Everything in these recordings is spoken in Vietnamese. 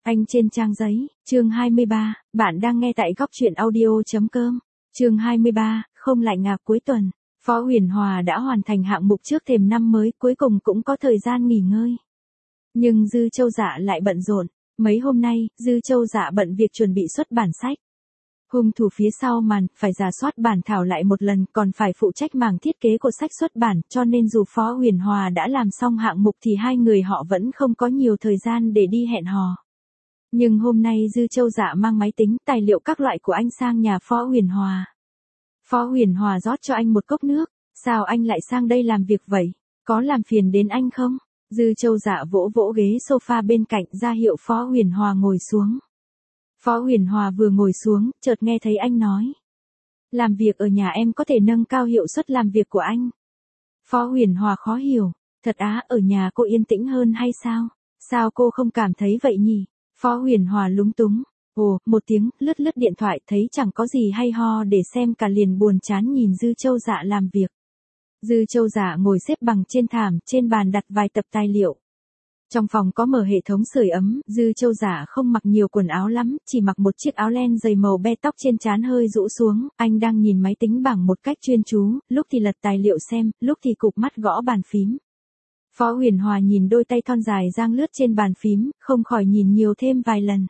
Anh trên trang giấy, chương 23, bạn đang nghe tại góc truyện audio.com. Chương 23, không lại ngạc cuối tuần. Phó Huyền Hòa đã hoàn thành hạng mục trước thềm năm mới, cuối cùng cũng có thời gian nghỉ ngơi. Nhưng Dư Châu Dạ lại bận rộn. Mấy hôm nay, Dư Châu Dạ bận việc chuẩn bị xuất bản sách. Hung thủ phía sau màn, phải rà soát bản thảo lại một lần, còn phải phụ trách mảng thiết kế của sách xuất bản, cho nên dù Phó Huyền Hòa đã làm xong hạng mục thì hai người họ vẫn không có nhiều thời gian để đi hẹn hò. Nhưng hôm nay Dư Châu Dạ mang máy tính, tài liệu các loại của anh sang nhà Phó Huyền Hòa. Phó Huyền Hòa rót cho anh một cốc nước. Sao anh lại sang đây làm việc vậy? Có làm phiền đến anh không? Dư Châu Dạ vỗ vỗ ghế sofa bên cạnh ra hiệu Phó Huyền Hòa ngồi xuống. Phó Huyền Hòa vừa ngồi xuống, chợt nghe thấy anh nói. Làm việc ở nhà em có thể nâng cao hiệu suất làm việc của anh. Phó Huyền Hòa khó hiểu. Thật á, ở nhà cô yên tĩnh hơn hay sao? Sao cô không cảm thấy vậy nhỉ? Phó Huyền Hòa lúng túng. Ồ, một tiếng, lướt điện thoại thấy chẳng có gì hay ho để xem cả liền buồn chán nhìn Dư Châu Dạ làm việc. Dư Châu Dạ ngồi xếp bằng trên thảm, trên bàn đặt vài tập tài liệu. Trong phòng có mở hệ thống sưởi ấm, Dư Châu Dạ không mặc nhiều quần áo lắm, chỉ mặc một chiếc áo len dày màu be, tóc trên trán hơi rũ xuống, anh đang nhìn máy tính bảng một cách chuyên chú, lúc thì lật tài liệu xem, lúc thì cụp mắt gõ bàn phím. Phó Huyền Hòa nhìn đôi tay thon dài dang lướt trên bàn phím, không khỏi nhìn nhiều thêm vài lần.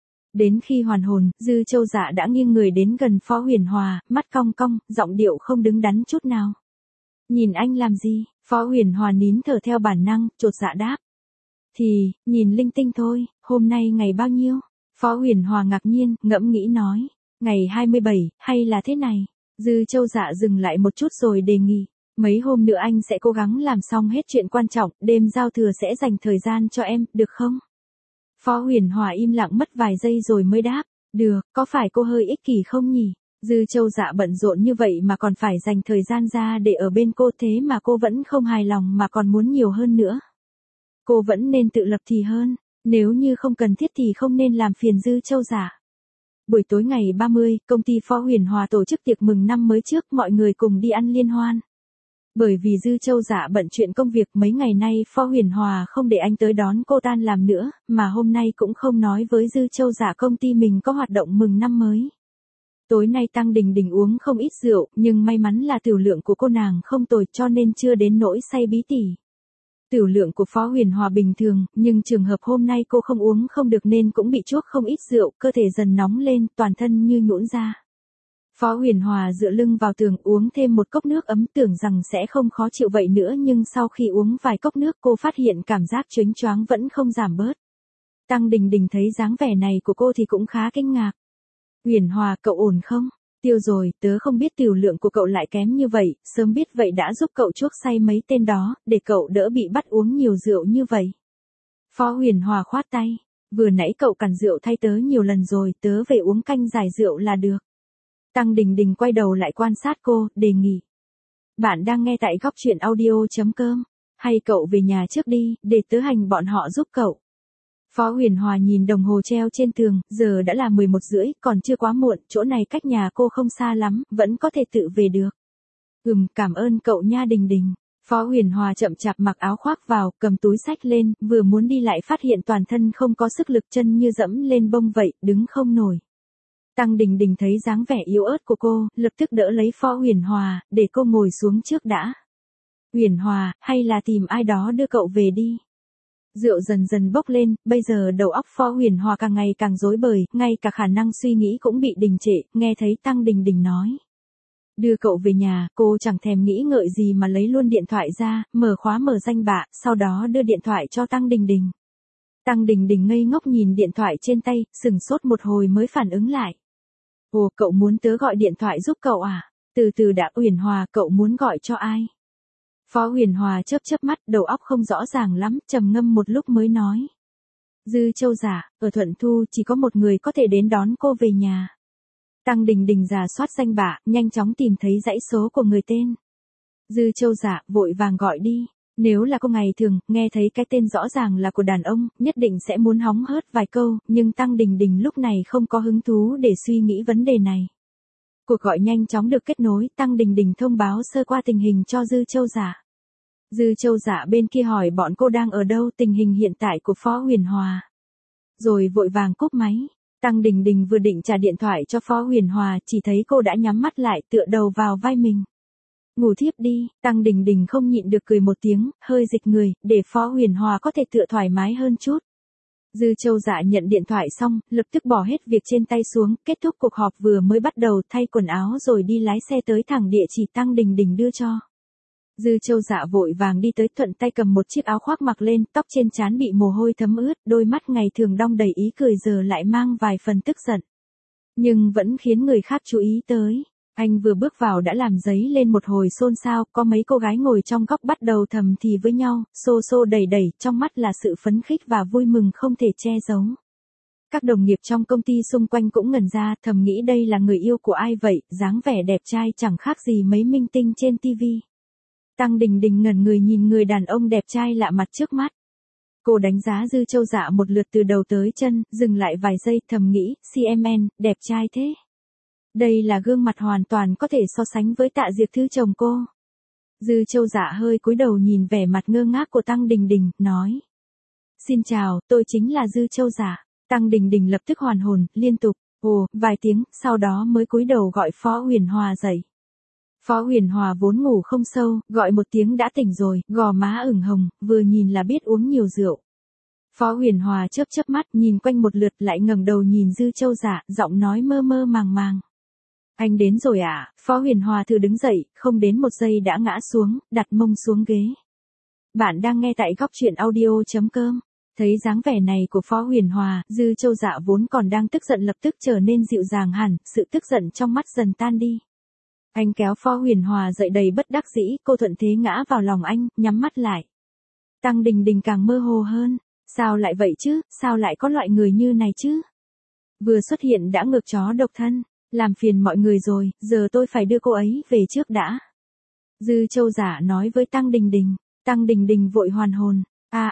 Đến khi hoàn hồn, Dư Châu Dạ đã nghiêng người đến gần Phó Huyền Hòa, mắt cong cong, giọng điệu không đứng đắn chút nào. Nhìn anh làm gì? Phó Huyền Hòa nín thở theo bản năng, chột dạ đáp. Thì, nhìn linh tinh thôi, hôm nay ngày bao nhiêu? Phó Huyền Hòa ngạc nhiên, ngẫm nghĩ nói. Ngày 27, hay là thế này? Dư Châu Dạ dừng lại một chút rồi đề nghị. Mấy hôm nữa anh sẽ cố gắng làm xong hết chuyện quan trọng, đêm giao thừa sẽ dành thời gian cho em, được không? Phó Huyền Hòa im lặng mất vài giây rồi mới đáp. Được, có phải cô hơi ích kỷ không nhỉ? Dư Châu Dạ bận rộn như vậy mà còn phải dành thời gian ra để ở bên cô, thế mà cô vẫn không hài lòng mà còn muốn nhiều hơn nữa. Cô vẫn nên tự lập thì hơn, nếu như không cần thiết thì không nên làm phiền Dư Châu Dạ. Buổi tối ngày 30, công ty Phó Huyền Hòa tổ chức tiệc mừng năm mới trước, mọi người cùng đi ăn liên hoan. Bởi vì Dư Châu Dạ bận chuyện công việc mấy ngày nay, Phó Huyền Hòa không để anh tới đón cô tan làm nữa, mà hôm nay cũng không nói với Dư Châu Dạ công ty mình có hoạt động mừng năm mới. Tối nay Tăng Đình Đình uống không ít rượu, nhưng may mắn là tiểu lượng của cô nàng không tồi cho nên chưa đến nỗi say bí tỉ. Tiểu lượng của Phó Huyền Hòa bình thường, nhưng trường hợp hôm nay cô không uống không được nên cũng bị chuốc không ít rượu, cơ thể dần nóng lên, toàn thân như nhũn ra. Phó Huyền Hòa dựa lưng vào tường uống thêm một cốc nước ấm, tưởng rằng sẽ không khó chịu vậy nữa, nhưng sau khi uống vài cốc nước cô phát hiện cảm giác chónh choáng vẫn không giảm bớt. Tăng Đình Đình thấy dáng vẻ này của cô thì cũng khá kinh ngạc. Huyền Hòa, cậu ổn không? Tiêu rồi, tớ không biết tiểu lượng của cậu lại kém như vậy, sớm biết vậy đã giúp cậu chuốc say mấy tên đó, để cậu đỡ bị bắt uống nhiều rượu như vậy. Phó Huyền Hòa khoát tay. Vừa nãy cậu cản rượu thay tớ nhiều lần rồi, tớ về uống canh giải rượu là được. Tăng Đình Đình quay đầu lại quan sát cô, đề nghị. Bạn đang nghe tại góc truyện audio.com. Hay cậu về nhà trước đi, để tớ hành bọn họ giúp cậu. Phó Huyền Hòa nhìn đồng hồ treo trên tường, giờ đã là 11 rưỡi, còn chưa quá muộn, chỗ này cách nhà cô không xa lắm, vẫn có thể tự về được. Cảm ơn cậu nha Đình Đình. Phó Huyền Hòa chậm chạp mặc áo khoác vào, cầm túi xách lên, vừa muốn đi lại phát hiện toàn thân không có sức lực, chân như dẫm lên bông vậy, đứng không nổi. Tăng Đình Đình thấy dáng vẻ yếu ớt của cô, lập tức đỡ lấy Phó Huyền Hòa, để cô ngồi xuống trước đã. Huyền Hòa, hay là tìm ai đó đưa cậu về đi. Rượu dần dần bốc lên, bây giờ đầu óc Phó Huyền Hòa càng ngày càng rối bời, ngay cả khả năng suy nghĩ cũng bị đình trệ, nghe thấy Tăng Đình Đình nói. Đưa cậu về nhà, cô chẳng thèm nghĩ ngợi gì mà lấy luôn điện thoại ra, mở khóa mở danh bạ, sau đó đưa điện thoại cho Tăng Đình Đình. Tăng Đình Đình ngây ngốc nhìn điện thoại trên tay, sửng sốt một hồi mới phản ứng lại. Ồ, cậu muốn tớ gọi điện thoại giúp cậu à? Từ từ đã. Huyền Hòa, cậu muốn gọi cho ai? Phó Huyền Hòa chớp mắt, đầu óc không rõ ràng lắm, trầm ngâm một lúc mới nói. Dư Châu Dạ, ở Thuận Thu chỉ có một người có thể đến đón cô về nhà. Tăng Đình Đình rà soát danh bạ, nhanh chóng tìm thấy dãy số của người tên. Dư Châu Dạ, vội vàng gọi đi. Nếu là cô ngày thường, nghe thấy cái tên rõ ràng là của đàn ông, nhất định sẽ muốn hóng hớt vài câu, nhưng Tăng Đình Đình lúc này không có hứng thú để suy nghĩ vấn đề này. Cuộc gọi nhanh chóng được kết nối, Tăng Đình Đình thông báo sơ qua tình hình cho Dư Châu Dạ. Dư Châu Dạ bên kia hỏi bọn cô đang ở đâu, tình hình hiện tại của Phó Huyền Hòa. rồi vội vàng cúp máy. Tăng Đình Đình vừa định trả điện thoại cho Phó Huyền Hòa, chỉ thấy cô đã nhắm mắt lại tựa đầu vào vai mình. Ngủ thiếp đi, Tăng Đình Đình không nhịn được cười một tiếng, hơi dịch người, để Phó Huyền Hòa có thể tựa thoải mái hơn chút. Dư Châu Dạ nhận điện thoại xong, lập tức bỏ hết việc trên tay xuống, kết thúc cuộc họp vừa mới bắt đầu, thay quần áo rồi đi lái xe tới thẳng địa chỉ Tăng Đình Đình đưa cho. Dư Châu Dạ vội vàng đi tới, thuận tay cầm một chiếc áo khoác mặc lên, tóc trên trán bị mồ hôi thấm ướt, đôi mắt ngày thường đong đầy ý cười giờ lại mang vài phần tức giận. Nhưng vẫn khiến người khác chú ý tới. Anh vừa bước vào đã làm dấy lên một hồi xôn xao, có mấy cô gái ngồi trong góc bắt đầu thầm thì với nhau, xô xô đẩy đẩy, trong mắt là sự phấn khích và vui mừng không thể che giấu. Các đồng nghiệp trong công ty xung quanh cũng ngẩn ra, thầm nghĩ đây là người yêu của ai vậy, dáng vẻ đẹp trai chẳng khác gì mấy minh tinh trên TV. Tăng Đình Đình ngẩn người nhìn người đàn ông đẹp trai lạ mặt trước mắt. Cô đánh giá Dư Châu Dạ một lượt từ đầu tới chân, dừng lại vài giây, thầm nghĩ, CMN, đẹp trai thế. Đây là gương mặt hoàn toàn có thể so sánh với Tạ Diệp Thư chồng cô. Dư Châu Dạ hơi cúi đầu nhìn vẻ mặt ngơ ngác của Tăng Đình Đình, nói. Xin chào, tôi chính là Dư Châu Dạ. Tăng Đình Đình lập tức hoàn hồn, liên tục, vài tiếng, sau đó mới cúi đầu gọi Phó Huyền Hòa dậy. Phó Huyền Hòa vốn ngủ không sâu, gọi một tiếng đã tỉnh rồi, gò má ửng hồng, vừa nhìn là biết uống nhiều rượu. Phó Huyền Hòa chớp chớp mắt, nhìn quanh một lượt lại ngẩng đầu nhìn Dư Châu Dạ, giọng nói mơ mơ màng màng. Anh đến rồi à? Phó Huyền Hòa thử đứng dậy, không đến một giây đã ngã xuống, đặt mông xuống ghế. Bạn đang nghe tại góc truyện audio.com. Thấy dáng vẻ này của Phó Huyền Hòa, Dư Châu Dạ vốn còn đang tức giận lập tức trở nên dịu dàng hẳn, sự tức giận trong mắt dần tan đi. Anh kéo Phó Huyền Hòa dậy đầy bất đắc dĩ, cô thuận thế ngã vào lòng anh, nhắm mắt lại. Tăng Đình Đình càng mơ hồ hơn, sao lại vậy chứ, sao lại có loại người như này chứ? Vừa xuất hiện đã ngược chó độc thân, làm phiền mọi người rồi, giờ tôi phải đưa cô ấy về trước đã. Dư Châu Dạ nói với Tăng Đình Đình. Tăng Đình Đình vội hoàn hồn,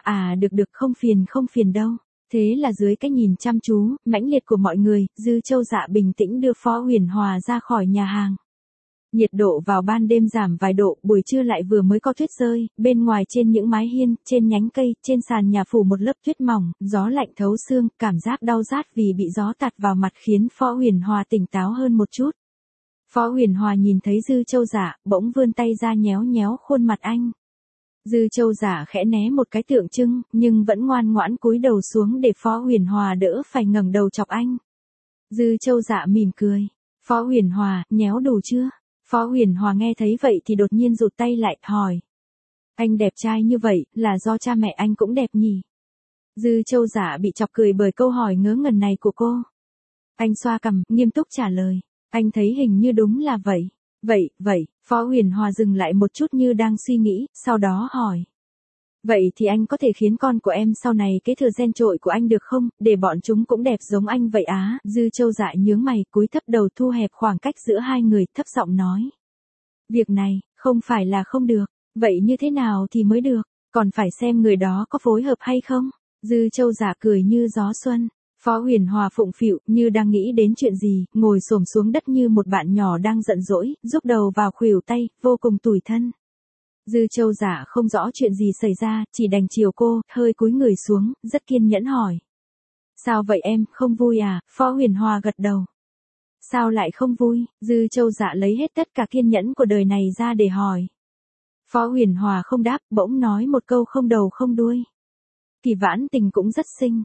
được không phiền đâu. Thế là dưới cái nhìn chăm chú, mãnh liệt của mọi người, Dư Châu Dạ bình tĩnh đưa Phó Huyền Hòa ra khỏi nhà hàng. Nhiệt độ vào ban đêm giảm vài độ, buổi trưa lại vừa mới có tuyết rơi, bên ngoài trên những mái hiên, trên nhánh cây, trên sàn nhà phủ một lớp tuyết mỏng, gió lạnh thấu xương, cảm giác đau rát vì bị gió tạt vào mặt khiến Phó Huyền Hòa tỉnh táo hơn một chút. Phó Huyền Hòa nhìn thấy Dư Châu Dạ, bỗng vươn tay ra nhéo nhéo khuôn mặt anh. Dư Châu Dạ khẽ né một cái tượng trưng, nhưng vẫn ngoan ngoãn cúi đầu xuống để Phó Huyền Hòa đỡ phải ngẩng đầu chọc anh. Dư Châu Dạ mỉm cười. Phó Huyền Hòa, nhéo đủ chưa? Phó Huyền Hòa nghe thấy vậy thì đột nhiên rụt tay lại, hỏi. Anh đẹp trai như vậy, là do cha mẹ anh cũng đẹp nhỉ? Dư Châu Dạ bị chọc cười bởi câu hỏi ngớ ngẩn này của cô. Anh xoa cằm, nghiêm túc trả lời. Anh thấy hình như đúng là vậy. Vậy, Phó Huyền Hòa dừng lại một chút như đang suy nghĩ, sau đó hỏi. Vậy thì anh có thể khiến con của em sau này kế thừa gen trội của anh được không, để bọn chúng cũng đẹp giống anh vậy á? Dư Châu Dạ nhướng mày, cúi thấp đầu thu hẹp khoảng cách giữa hai người, thấp giọng nói. Việc này, không phải là không được, vậy như thế nào thì mới được, còn phải xem người đó có phối hợp hay không? Dư Châu Dạ cười như gió xuân. Phó Huyền Hòa phụng phịu, như đang nghĩ đến chuyện gì, ngồi xổm xuống đất như một bạn nhỏ đang giận dỗi, rúc đầu vào khuỷu tay, vô cùng tủi thân. Dư Châu Dạ không rõ chuyện gì xảy ra, chỉ đành chiều cô, hơi cúi người xuống, rất kiên nhẫn hỏi. Sao vậy em, không vui à? Phó Huyền Hòa gật đầu. Sao lại không vui? Dư Châu Dạ lấy hết tất cả kiên nhẫn của đời này ra để hỏi. Phó Huyền Hòa không đáp, bỗng nói một câu không đầu không đuôi. Kỳ Vãn Tình cũng rất xinh.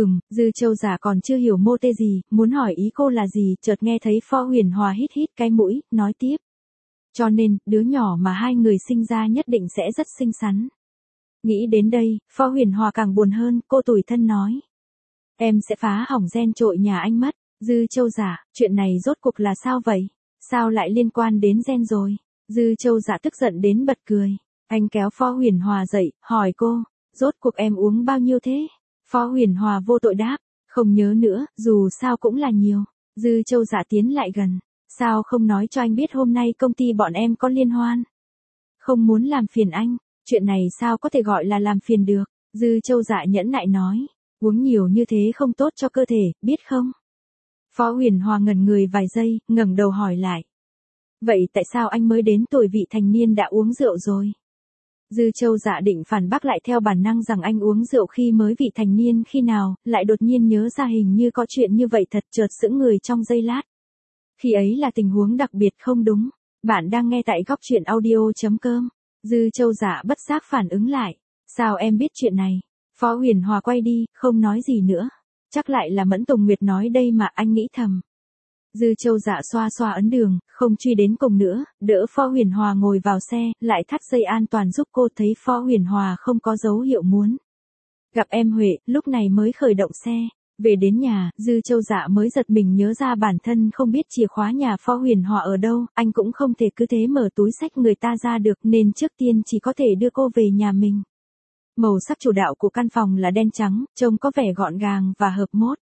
Dư Châu Dạ còn chưa hiểu mô tê gì, muốn hỏi ý cô là gì, chợt nghe thấy Phó Huyền Hòa hít hít cái mũi, nói tiếp. Cho nên, đứa nhỏ mà hai người sinh ra nhất định sẽ rất xinh xắn. Nghĩ đến đây, Phó Huyền Hòa càng buồn hơn, cô tủi thân nói. Em sẽ phá hỏng gen trội nhà anh mất. Dư Châu Dạ, chuyện này rốt cuộc là sao vậy? Sao lại liên quan đến gen rồi? Dư Châu Dạ tức giận đến bật cười. Anh kéo Phó Huyền Hòa dậy, hỏi cô, rốt cuộc em uống bao nhiêu thế? Phó Huyền Hòa vô tội đáp, không nhớ nữa, dù sao cũng là nhiều. Dư Châu Dạ tiến lại gần. Sao không nói cho anh biết hôm nay công ty bọn em có liên hoan? Không muốn làm phiền anh, chuyện này sao có thể gọi là làm phiền được? Dư Châu Dạ nhẫn nại nói, uống nhiều như thế không tốt cho cơ thể, biết không? Phó Huyền Hòa ngẩn người vài giây, ngẩng đầu hỏi lại. Vậy tại sao anh mới đến tuổi vị thành niên đã uống rượu rồi? Dư Châu Dạ định phản bác lại theo bản năng rằng anh uống rượu khi mới vị thành niên khi nào, lại đột nhiên nhớ ra hình như có chuyện như vậy thật, chợt sững người trong giây lát. Khi ấy là tình huống đặc biệt không đúng. Bạn đang nghe tại góc chuyện audio.com. Dư Châu Dạ bất giác phản ứng lại. Sao em biết chuyện này? Phó Huyền Hòa quay đi, không nói gì nữa. Chắc lại là Mẫn Tùng Nguyệt nói đây mà, anh nghĩ thầm. Dư Châu Dạ xoa xoa ấn đường, không truy đến cùng nữa, đỡ Phó Huyền Hòa ngồi vào xe, lại thắt dây an toàn giúp cô. Thấy Phó Huyền Hòa không có dấu hiệu muốn gặp em Huệ, lúc này mới khởi động xe. Về đến nhà, Dư Châu Dạ mới giật mình nhớ ra bản thân không biết chìa khóa nhà Phó Huyền Hòa ở đâu, anh cũng không thể cứ thế mở túi xách người ta ra được nên trước tiên chỉ có thể đưa cô về nhà mình. Màu sắc chủ đạo của căn phòng là đen trắng, trông có vẻ gọn gàng và hợp mốt.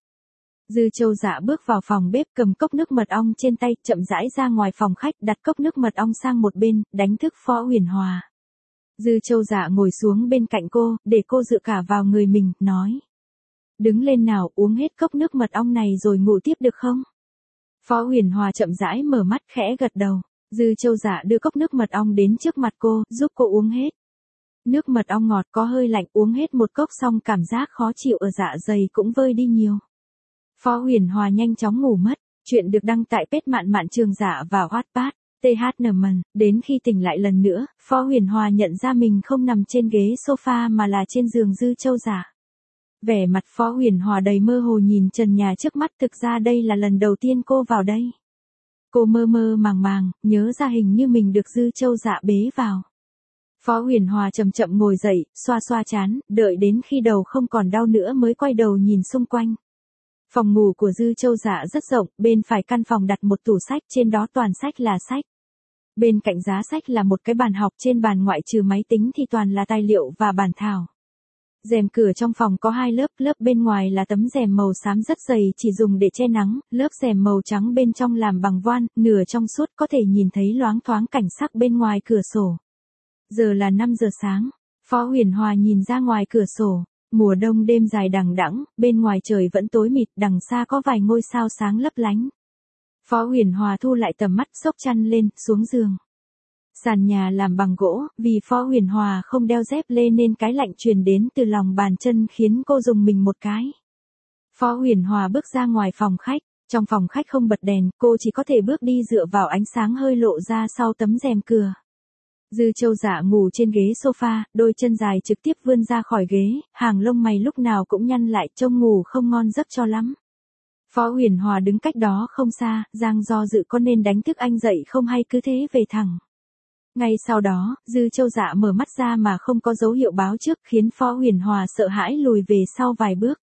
Dư Châu Dạ bước vào phòng bếp, cầm cốc nước mật ong trên tay, chậm rãi ra ngoài phòng khách, đặt cốc nước mật ong sang một bên, đánh thức Phó Huyền Hòa. Dư Châu Dạ ngồi xuống bên cạnh cô, để cô dựa cả vào người mình, nói. Đứng lên nào, uống hết cốc nước mật ong này rồi ngủ tiếp được không? Phó Huyền Hòa chậm rãi mở mắt, khẽ gật đầu. Dư Châu Dạ đưa cốc nước mật ong đến trước mặt cô, giúp cô uống hết. Nước mật ong ngọt có hơi lạnh, uống hết một cốc xong cảm giác khó chịu ở dạ dày cũng vơi đi nhiều. Phó Huyền Hòa nhanh chóng ngủ mất. Chuyện được đăng tại page Mạn Mạn Trường Dạ và Wattpad. THNM. Đến khi tỉnh lại lần nữa, Phó Huyền Hòa nhận ra mình không nằm trên ghế sofa mà là trên giường Dư Châu Dạ. Vẻ mặt Phó Huyền Hòa đầy mơ hồ nhìn trần nhà trước mắt, thực ra đây là lần đầu tiên cô vào đây. Cô mơ mơ màng màng, nhớ ra hình như mình được Dư Châu Dạ bế vào. Phó Huyền Hòa chậm chậm ngồi dậy, xoa xoa trán, đợi đến khi đầu không còn đau nữa mới quay đầu nhìn xung quanh. Phòng ngủ của Dư Châu Dạ rất rộng, bên phải căn phòng đặt một tủ sách, trên đó toàn sách là sách. Bên cạnh giá sách là một cái bàn học, trên bàn ngoại trừ máy tính thì toàn là tài liệu và bản thảo. Rèm cửa trong phòng có hai lớp, lớp bên ngoài là tấm rèm màu xám rất dày chỉ dùng để che nắng, lớp rèm màu trắng bên trong làm bằng voan, nửa trong suốt có thể nhìn thấy loáng thoáng cảnh sắc bên ngoài cửa sổ. Giờ là 5 giờ sáng, Phó Huyền Hòa nhìn ra ngoài cửa sổ, mùa đông đêm dài đằng đẵng, bên ngoài trời vẫn tối mịt, đằng xa có vài ngôi sao sáng lấp lánh. Phó Huyền Hòa thu lại tầm mắt, xốc chăn lên, xuống giường. Sàn nhà làm bằng gỗ, vì Phó Huyền Hòa không đeo dép lê nên cái lạnh truyền đến từ lòng bàn chân khiến cô rùng mình một cái. Phó Huyền Hòa bước ra ngoài phòng khách, trong phòng khách không bật đèn, cô chỉ có thể bước đi dựa vào ánh sáng hơi lộ ra sau tấm rèm cửa. Dư Châu Dạ ngủ trên ghế sofa, đôi chân dài trực tiếp vươn ra khỏi ghế, hàng lông mày lúc nào cũng nhăn lại, trông ngủ không ngon giấc cho lắm. Phó Huyền Hòa đứng cách đó không xa, Giang do dự có nên đánh thức anh dậy không hay cứ thế về thẳng. Ngay sau đó, Dư Châu Dạ mở mắt ra mà không có dấu hiệu báo trước, khiến Phó Huyền Hòa sợ hãi lùi về sau vài bước.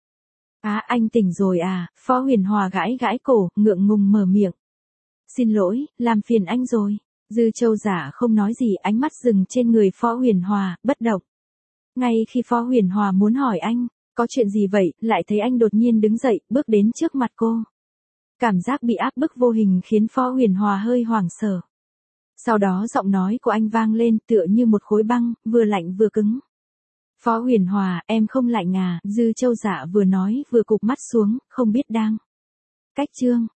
Anh tỉnh rồi à? Phó Huyền Hòa gãi gãi cổ, ngượng ngùng mở miệng. Xin lỗi, làm phiền anh rồi. Dư Châu Dạ không nói gì, ánh mắt dừng trên người Phó Huyền Hòa, bất động. Ngay khi Phó Huyền Hòa muốn hỏi anh, có chuyện gì vậy, lại thấy anh đột nhiên đứng dậy, bước đến trước mặt cô. Cảm giác bị áp bức vô hình khiến Phó Huyền Hòa hơi hoảng sợ. Sau đó giọng nói của anh vang lên tựa như một khối băng, vừa lạnh vừa cứng. Phó Huyền Hòa, em không lạnh à? Dư Châu Dạ vừa nói vừa cụp mắt xuống, không biết đang cách chương.